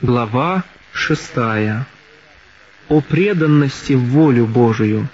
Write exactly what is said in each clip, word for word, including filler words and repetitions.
Глава шестая. О преданности в волю Божию.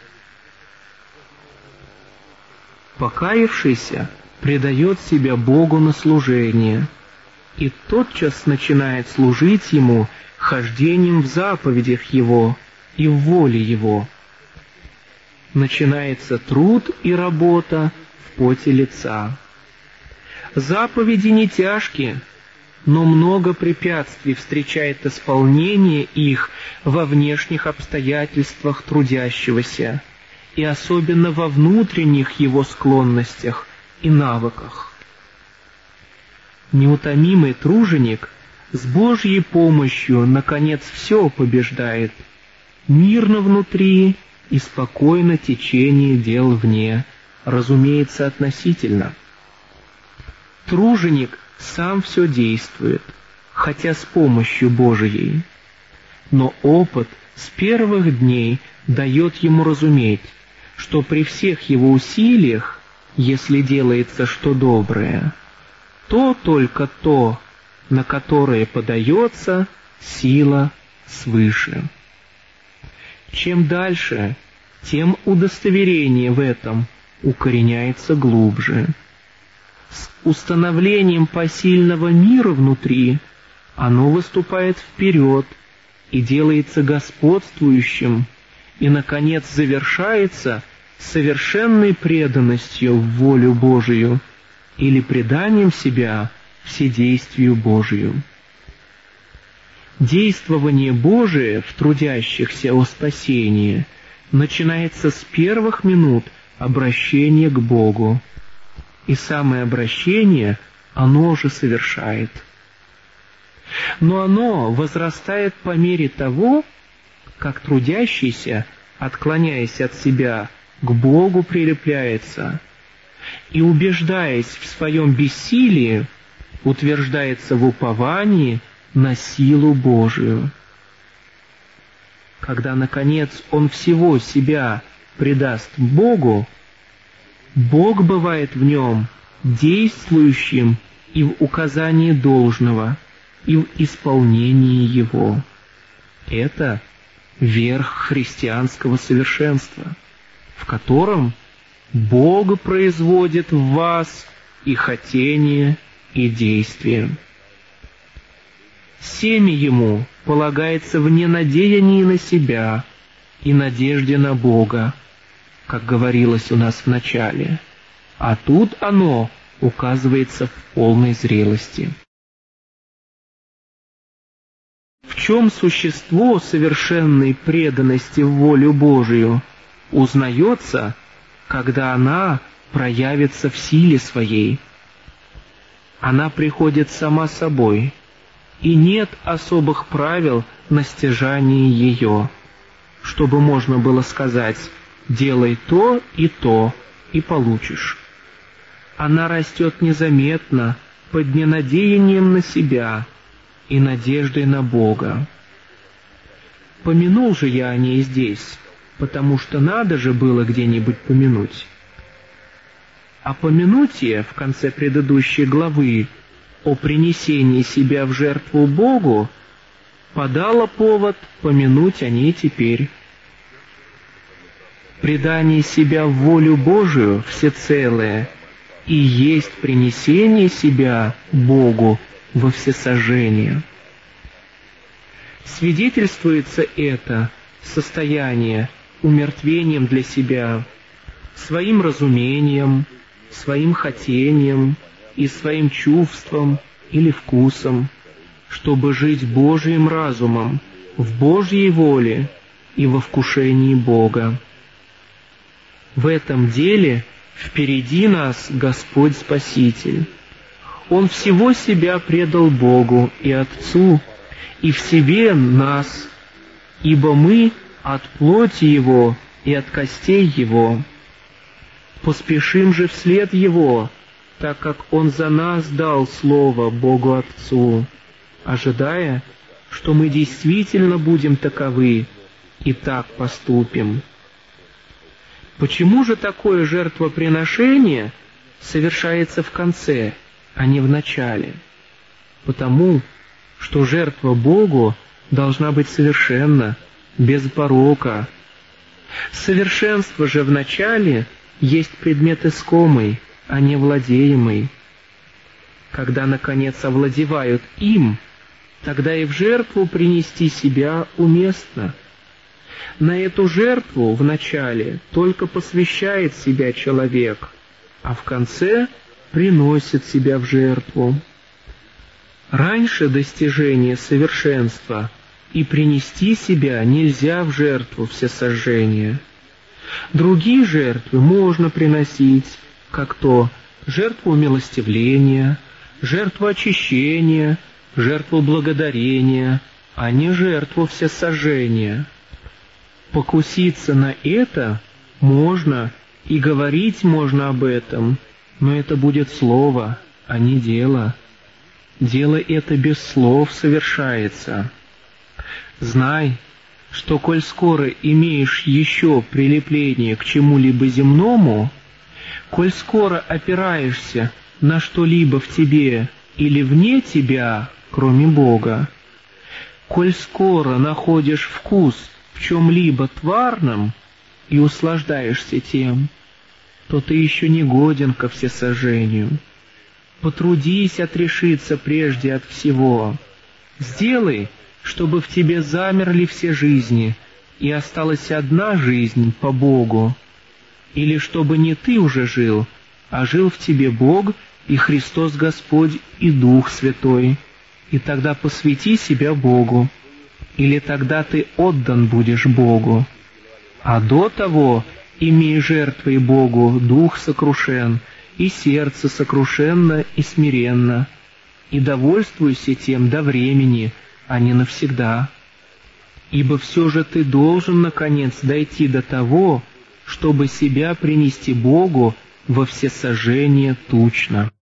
Покаявшийся предает себя Богу на служение, и тотчас начинает служить Ему хождением в заповедях Его и в воле Его. Начинается труд и работа в поте лица. Заповеди не тяжкие, но много препятствий встречает исполнение их во внешних обстоятельствах трудящегося, и особенно во внутренних его склонностях и навыках. Неутомимый труженик с Божьей помощью, наконец, все побеждает, мирно внутри и спокойно течение дел вне, разумеется, относительно. Труженик сам все действует, хотя с помощью Божией, но опыт с первых дней дает ему разуметь, что при всех его усилиях, если делается что доброе, то только то, на которое подается сила свыше. Чем дальше, тем удостоверение в этом укореняется глубже. С установлением посильного мира внутри оно выступает вперед и делается господствующим, и, наконец, завершается совершенной преданностью в волю Божию или преданием себя вседействию Божию. Действование Божие в трудящихся о спасении начинается с первых минут обращения к Богу, и самое обращение оно же совершает. Но оно возрастает по мере того, как трудящийся, отклоняясь от себя, к Богу прилепляется и, убеждаясь в своем бессилии, утверждается в уповании на силу Божию. Когда, наконец, он всего себя предаст Богу, Бог бывает в нем действующим и в указании должного, и в исполнении его. Это верх христианского совершенства, в котором Бог производит в вас и хотение, и действие. Семя ему полагается в ненадеянии на себя и надежде на Бога, как говорилось у нас в начале, а тут оно указывается в полной зрелости. В чем существо совершенной преданности в волю Божию узнается, когда она проявится в силе своей. Она приходит сама собой, и нет особых правил на стяжании ее, чтобы можно было сказать: «Делай то и то, и получишь». Она растет незаметно, под ненадеянием на себя и надеждой на Бога. Помянул же я о ней здесь, потому что надо же было где-нибудь помянуть. А помянуть я в конце предыдущей главы о принесении себя в жертву Богу подало повод помянуть о ней теперь. Предание себя в волю Божию всецелое и есть принесение себя Богу во всесожжение. Свидетельствуется это состояние умертвением для себя, своим разумением, своим хотением и своим чувством или вкусом, чтобы жить Божиим разумом, в Божьей воле и во вкушении Бога. В этом деле впереди нас Господь Спаситель. Он всего себя предал Богу и Отцу, и в себе нас, ибо мы от плоти Его и от костей Его. Поспешим же вслед Его, так как Он за нас дал Слово Богу Отцу, ожидая, что мы действительно будем таковы и так поступим. Почему же такое жертвоприношение совершается в конце, а не в начале? Потому что жертва Богу должна быть совершенна, без порока. Совершенство же вначале есть предмет искомый, а не владеемый. Когда, наконец, овладевают им, тогда и в жертву принести себя уместно. На эту жертву вначале только посвящает себя человек, а в конце приносит себя в жертву. Раньше достижения совершенства и принести себя нельзя в жертву всесожжения. Другие жертвы можно приносить, как то жертву умилостивления, жертву очищения, жертву благодарения, а не жертву всесожжения. Покуситься на это можно, и говорить можно об этом, но это будет слово, а не дело. Дело это без слов совершается. Знай, что коль скоро имеешь еще прилепление к чему-либо земному, коль скоро опираешься на что-либо в тебе или вне тебя, кроме Бога, коль скоро находишь вкус в чем-либо тварном и услаждаешься тем, то ты еще не годен ко всесожжению. Потрудись отрешиться прежде от всего. Сделай, чтобы в тебе замерли все жизни, и осталась одна жизнь по Богу. Или чтобы не ты уже жил, а жил в тебе Бог и Христос Господь и Дух Святой. И тогда посвяти себя Богу, или тогда ты отдан будешь Богу. А до того имей жертвой Богу дух сокрушен, и сердце сокрушенно и смиренно, и довольствуйся тем до времени, а не навсегда. Ибо все же ты должен, наконец, дойти до того, чтобы себя принести Богу во всесожжение тучно.